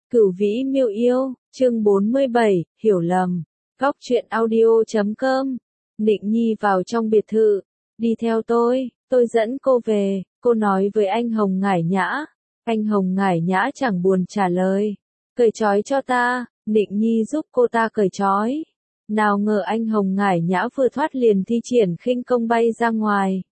Cửu Vĩ Miêu Yêu, chương 47, hiểu lầm. Góc truyện audio.com. Nịnh Nhi vào trong biệt thự. Đi theo tôi dẫn cô về, cô nói với anh Hồng Ngải Nhã. Anh Hồng Ngải Nhã chẳng buồn trả lời. Cởi trói cho ta, Nịnh Nhi giúp cô ta cởi trói. Nào ngờ anh Hồng Ngải Nhã vừa thoát liền thi triển khinh công bay ra ngoài.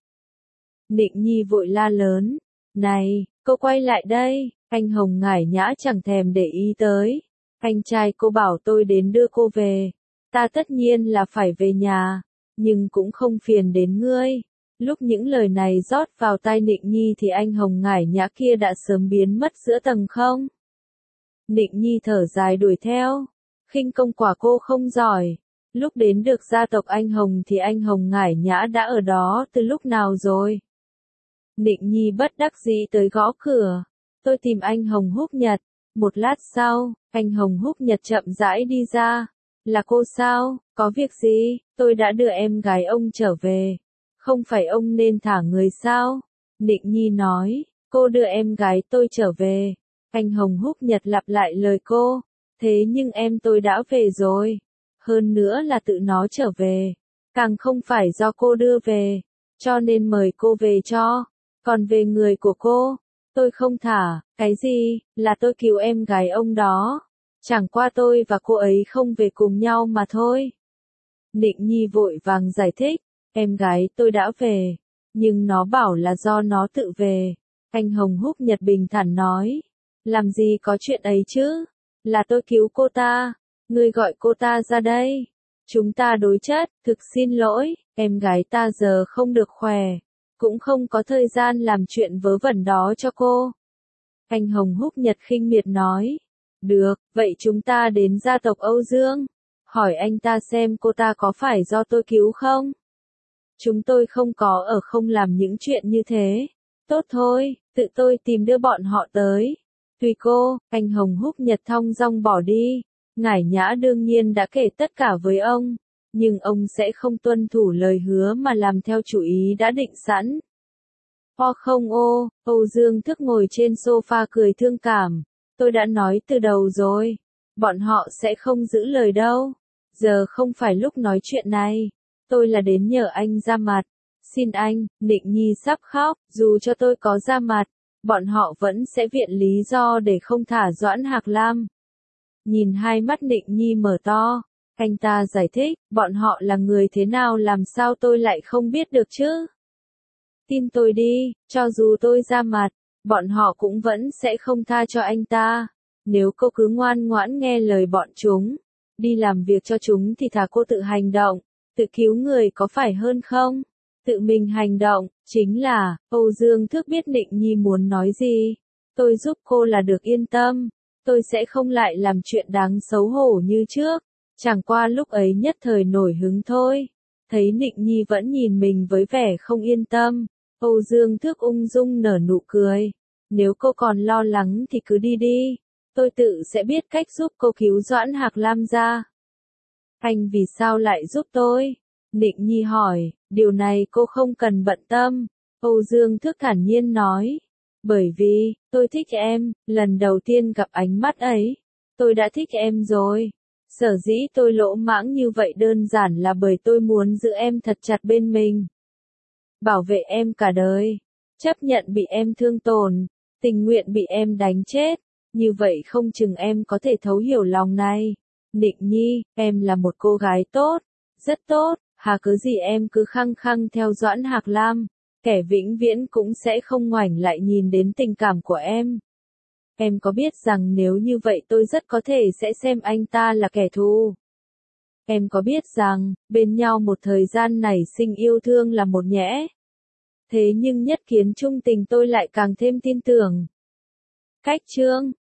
Nịnh Nhi vội la lớn. Này, cô quay lại đây. Anh Hồng Ngải Nhã chẳng thèm để ý tới. Anh trai cô bảo tôi đến đưa cô về. Ta tất nhiên là phải về nhà, nhưng cũng không phiền đến ngươi. Lúc những lời này rót vào tai Nịnh Nhi thì anh Hồng Ngải Nhã kia đã sớm biến mất giữa tầng không. Nịnh Nhi thở dài đuổi theo. Khinh công quả cô không giỏi. Lúc đến được gia tộc anh Hồng thì anh Hồng Ngải Nhã đã ở đó từ lúc nào rồi. Nịnh Nhi bất đắc dĩ tới gõ cửa. Tôi tìm anh Hồng Húc Nhật. Một lát sau, anh Hồng Húc Nhật chậm rãi đi ra. Là cô sao, có việc gì? Tôi đã đưa em gái ông trở về. Không phải ông nên thả người sao? Nịnh Nhi nói, cô đưa em gái tôi trở về. Anh Hồng Húc Nhật lặp lại lời cô. Thế nhưng em tôi đã về rồi. Hơn nữa là tự nó trở về. Càng không phải do cô đưa về. Cho nên mời cô về cho. Còn về người của cô, tôi không thả. Cái gì, là tôi cứu em gái ông đó. Chẳng qua tôi và cô ấy không về cùng nhau mà thôi. Nịnh Nhi vội vàng giải thích, em gái tôi đã về, nhưng nó bảo là do nó tự về. Anh Hồng Húc Nhật bình thản nói, làm gì có chuyện ấy chứ, là tôi cứu cô ta, ngươi gọi cô ta ra đây. Chúng ta đối chất, thực xin lỗi, em gái ta giờ không được khỏe, cũng không có thời gian làm chuyện vớ vẩn đó cho cô. Anh Hồng Húc Nhật khinh miệt nói. Được, vậy chúng ta đến gia tộc Âu Dương. Hỏi anh ta xem cô ta có phải do tôi cứu không? Chúng tôi không có ở không làm những chuyện như thế. Tốt thôi, tự tôi tìm đưa bọn họ tới. Tùy cô, anh Hồng Húc Nhật thong dong bỏ đi. Ngải Nhã đương nhiên đã kể tất cả với ông. Nhưng ông sẽ không tuân thủ lời hứa mà làm theo chủ ý đã định sẵn. Không ô, Âu Dương Thức ngồi trên sofa cười thương cảm. Tôi đã nói từ đầu rồi. Bọn họ sẽ không giữ lời đâu. Giờ không phải lúc nói chuyện này. Tôi là đến nhờ anh ra mặt. Xin anh, Nịnh Nhi sắp khóc. Dù cho tôi có ra mặt, bọn họ vẫn sẽ viện lý do để không thả Doãn Hạc Lam. Nhìn hai mắt Nịnh Nhi mở to. Anh ta giải thích, bọn họ là người thế nào làm sao tôi lại không biết được chứ. Tin tôi đi, cho dù tôi ra mặt, bọn họ cũng vẫn sẽ không tha cho anh ta. Nếu cô cứ ngoan ngoãn nghe lời bọn chúng, đi làm việc cho chúng thì thà cô tự hành động, tự cứu người có phải hơn không? Tự mình hành động, chính là, Âu Dương Thức biết Nịnh Nhi muốn nói gì. Tôi giúp cô là được yên tâm, tôi sẽ không lại làm chuyện đáng xấu hổ như trước. Chẳng qua lúc ấy nhất thời nổi hứng thôi. Thấy Nịnh Nhi vẫn nhìn mình với vẻ không yên tâm. Âu Dương Thức ung dung nở nụ cười. Nếu cô còn lo lắng thì cứ đi đi. Tôi tự sẽ biết cách giúp cô cứu Doãn Hạc Lam ra. Anh vì sao lại giúp tôi? Nịnh Nhi hỏi, điều này cô không cần bận tâm. Âu Dương Thức thản nhiên nói. Bởi vì, tôi thích em, lần đầu tiên gặp ánh mắt ấy. Tôi đã thích em rồi. Sở dĩ tôi lỗ mãng như vậy đơn giản là bởi tôi muốn giữ em thật chặt bên mình. Bảo vệ em cả đời, chấp nhận bị em thương tổn, tình nguyện bị em đánh chết, như vậy không chừng em có thể thấu hiểu lòng này. Nịnh Nhi, em là một cô gái tốt, rất tốt, hà cớ gì em cứ khăng khăng theo Doãn Hạc Lam, kẻ vĩnh viễn cũng sẽ không ngoảnh lại nhìn đến tình cảm của em. Em có biết rằng nếu như vậy tôi rất có thể sẽ xem anh ta là kẻ thù. Em có biết rằng, bên nhau một thời gian nảy sinh yêu thương là một nhẽ. Thế nhưng nhất kiến chung tình tôi lại càng thêm tin tưởng. Cách chương